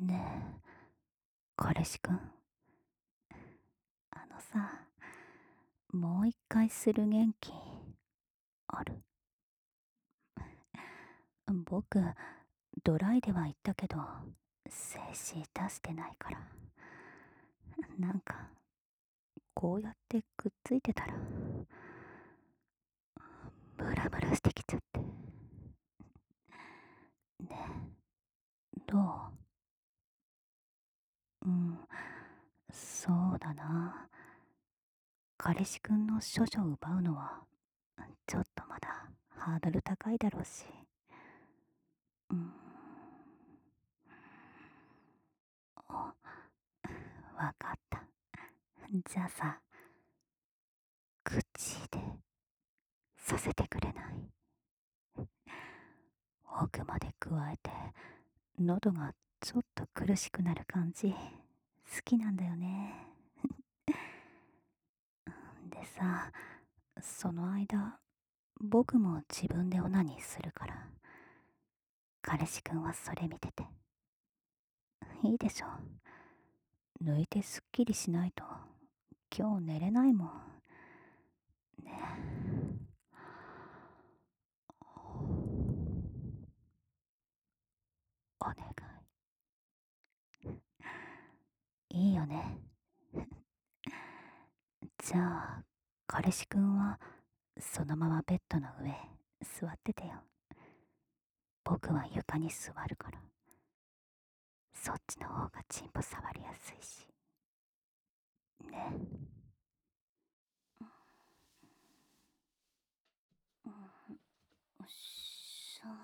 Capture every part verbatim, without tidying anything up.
ねえ、彼氏くん。あのさ、もう一回する元気ある？僕、ドライでは言ったけど、精子出してないから。なんか、こうやってくっついてたら、ムラムラしてきちゃって。ねえ、どう？うん、そうだな。彼氏くんの処女を奪うのは、ちょっとまだハードル高いだろうし。うん。お、わかった。じゃあさ、口でさせてくれない？奥まで加えて、喉がちょっと苦しくなる感じ、好きなんだよね。でさ、その間、僕も自分でオナニーするから、彼氏くんはそれ見てて。いいでしょ。抜いてすっきりしないと、今日寝れないもん。ね。お願い。いいよね。じゃあ、彼氏くんは、そのままベッドの上、座っててよ。僕は床に座るから。そっちの方がチンポ触りやすいし。ね。うん、よっしゃ。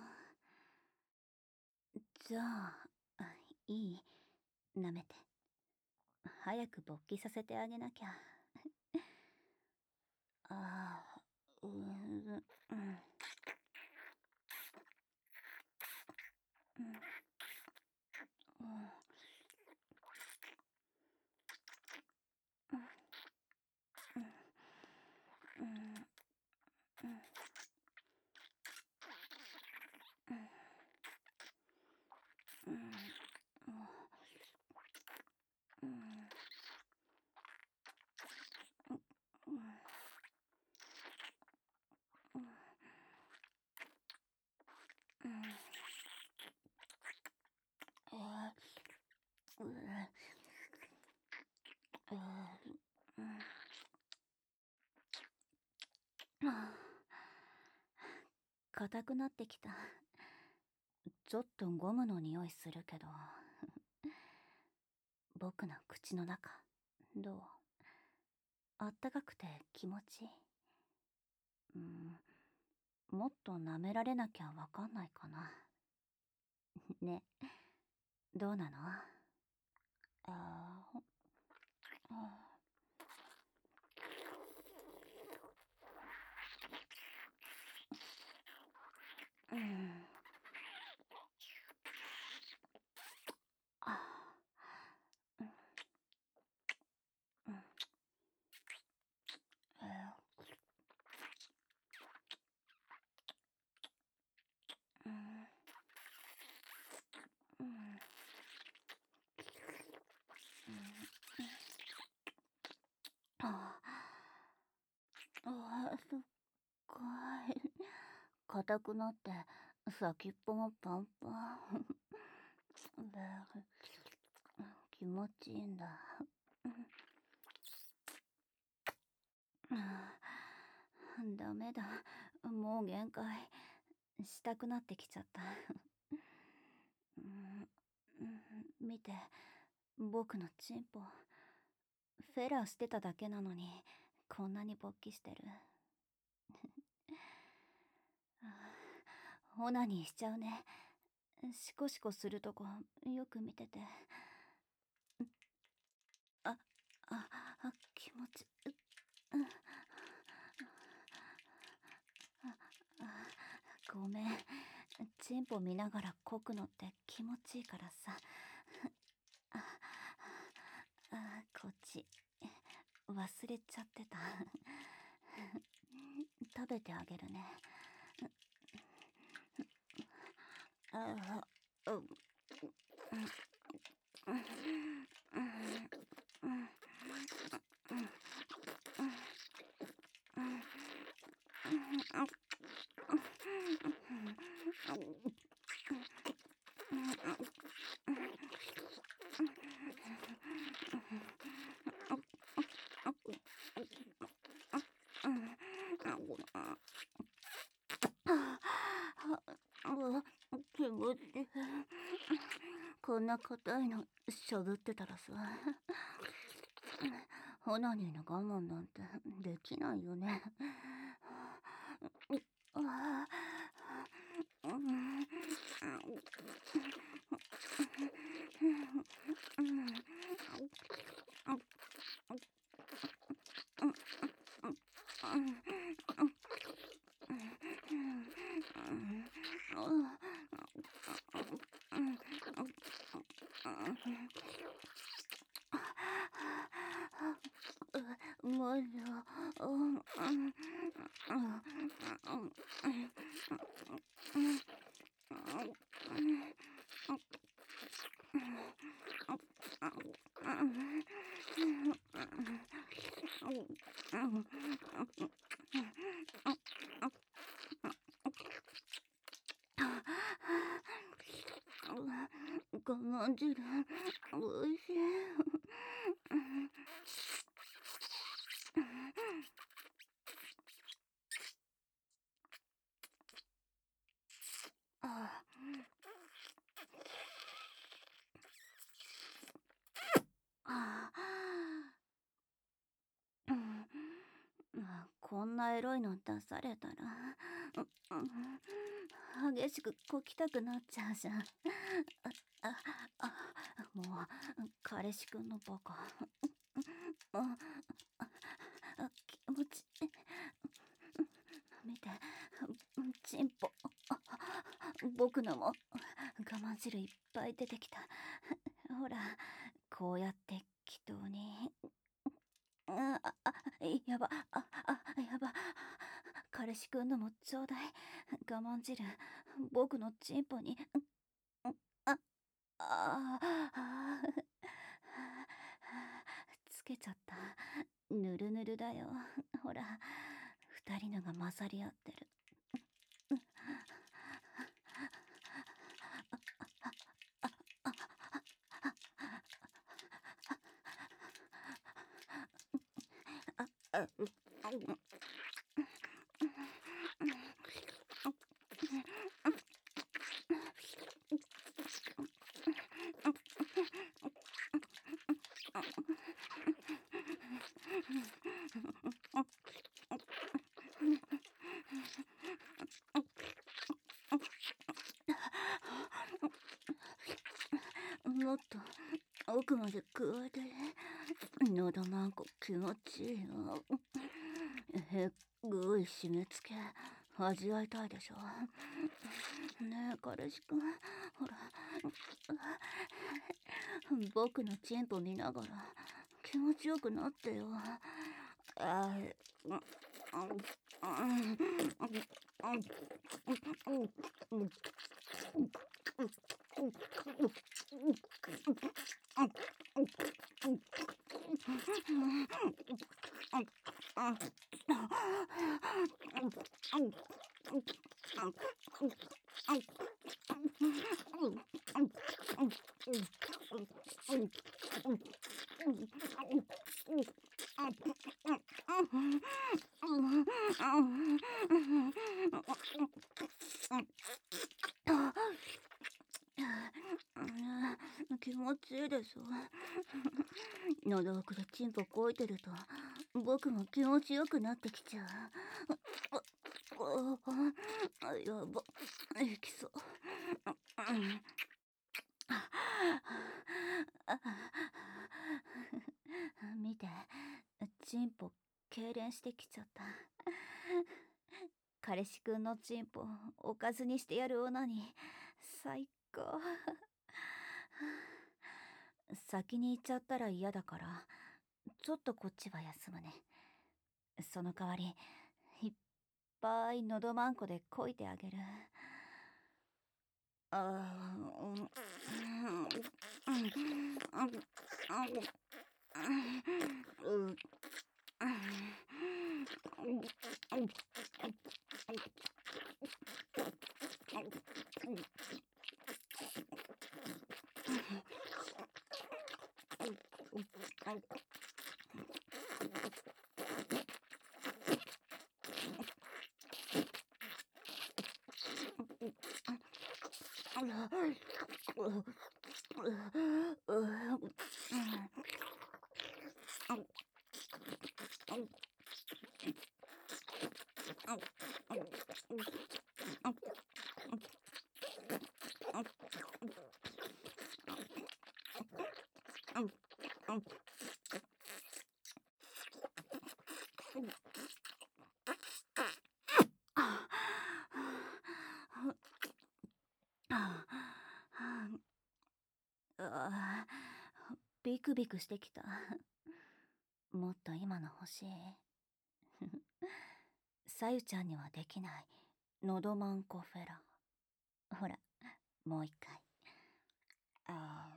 じゃあ、いい？舐めて。早く勃起させてあげなきゃ。ああ、うーん、うん、うん、うん、うん、うん、うん、うん、うん、えー、うー、えー、うん、硬くなってきた。ちょっとゴムの匂いするけど、僕の口の中、どう？あったかくて気持ちいい？うん、もっと舐められなきゃわかんないかな。ね、どうなの？あー、あー、うん、あー、うん、うん、えー、うん、うん、うん、あー、あー、すっごい。硬くなって、先っぽもパンパン。で、気持ちいいんだ。ダメだ。もう限界。したくなってきちゃった。うん、見て、僕のチンポ。フェラーしてただけなのに、こんなに勃起してる。オナニーしちゃうね。シコシコするとこ、よく見てて。あ、あ、あ、気持ち、う、うん、あ、ごめん。チンポ見ながらこくのって気持ちいいからさ。あ、あ、こっち。忘れちゃってた。食べてあげるね。あ、うん、 気持ちいい。こんな硬いのしゃぶってたらさ、オナニーの我慢なんてできないよね。ああ、うん、まだ、我慢汁、おいしい。ああ、うん、こんなエロいの出されたら、うん、激しくこきたくなっちゃうじゃん。あ、あ、あ、もう、彼氏くんのバカ。あ、あ、気持ちいい。見て、チンポ。僕のも我慢汁いっぱい出てきた。ほら、こうやって祈祷に。あ、あ、あ、やば、あ、あ、やば。彼氏くんのもちょうだい。我慢汁、僕のチンポに。あ、あ、あ、つけちゃった。ぬるぬるだよ。ほら、二人のが混ざり合ってる。あ、あ、もっと奥まで加えて。喉まんこ気持ちいいよ。へっぐい締め付け味わいたいでしょ。ねえ彼氏くん、ほら、僕のチンポ見ながら気持ちよくなってよ。あ気持ちいいでしょ。喉奥でチンポこいてると僕も気持ちよくなってきちゃう。あ、やば、いきそう。見て、チンポ痙攣してきちゃった。彼氏くんのチンポおかずにしてやる女に最高。先に行っちゃったら嫌だからちょっとこっちは休むね。その代わりいっぱいのどまんこでこいてあげる。ああビクビクしてきた。もっと今の欲しい。さゆちゃんにはできないのどマンコフェラ。ほら、もう一回。あ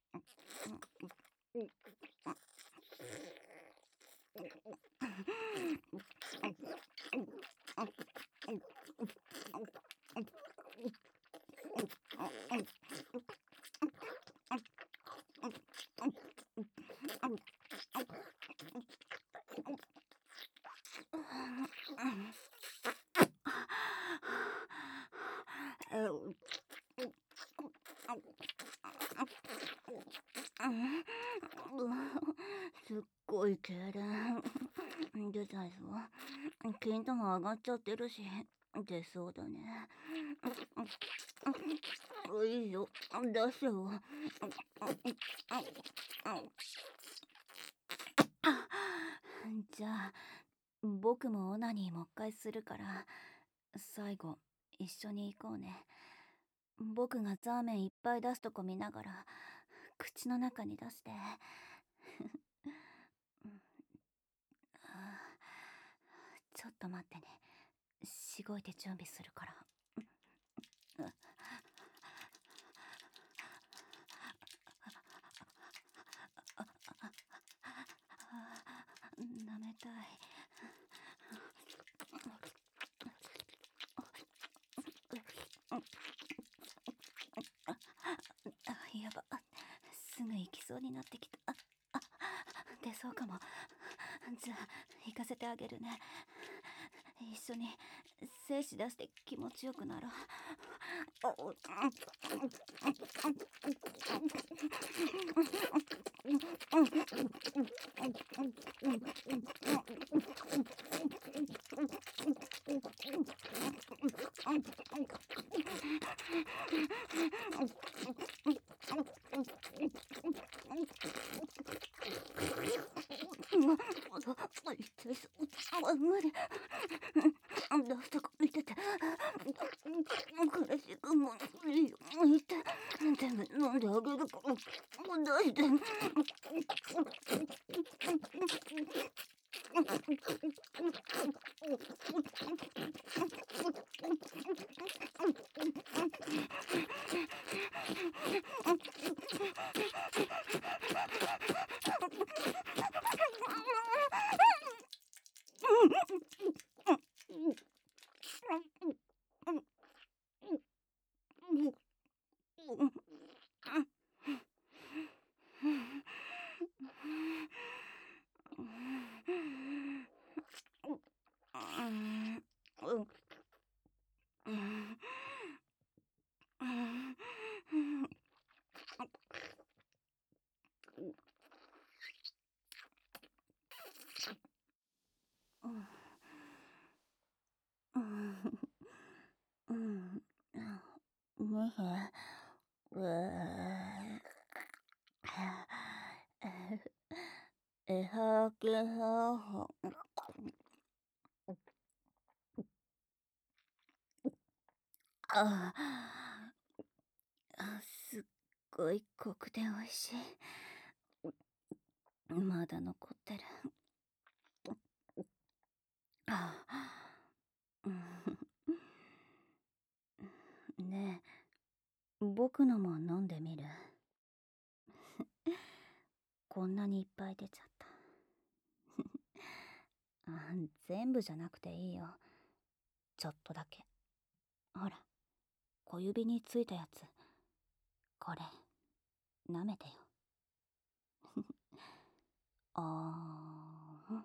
すっごい痙攣。出たぞ。金玉上がっちゃってるし、出そうだね。いいよ、出せよ。じゃあ、僕もオナニーもう一回するから、最後、一緒に行こうね。僕がザーメンいっぱい出すとこ見ながら、口の中に出して。ちょっと待ってね。しごいて準備するから。舐めたい。やば、すぐ行きそうになってきた。あ、あ、出そうかも。じゃあ行かせてあげるね。一緒に精子出して気持ちよくなろう。無理。出したか見てて苦しくもいいよ見て全部飲んであげるから出してえはけはああ、すっごい濃くて美味しい。まだ残ってる。ああ、ねえ、僕のも飲んでみる。こんなにいっぱい出ちゃった。あ、全部じゃなくていいよ。ちょっとだけ。ほら、小指についたやつ。これ、舐めてよ。あー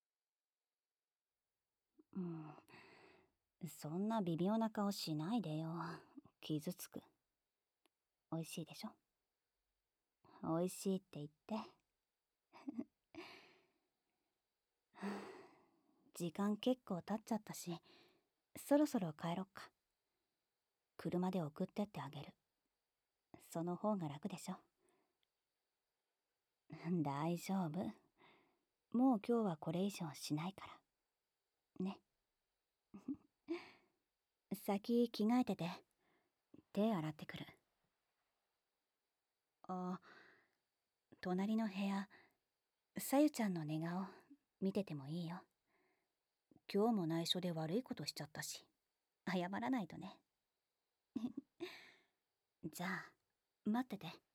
うん。そんな微妙な顔しないでよ。傷つく。 美味しいでしょ。美味しいって言って。時間結構経っちゃったし、そろそろ帰ろっか。車で送ってってあげる。その方が楽でしょ。大丈夫。もう今日はこれ以上しないから。ね。先着替えてて。手洗ってくる。あ、隣の部屋、さゆちゃんの寝顔、見ててもいいよ。今日も内緒で悪いことしちゃったし、謝らないとね。じゃあ、待ってて。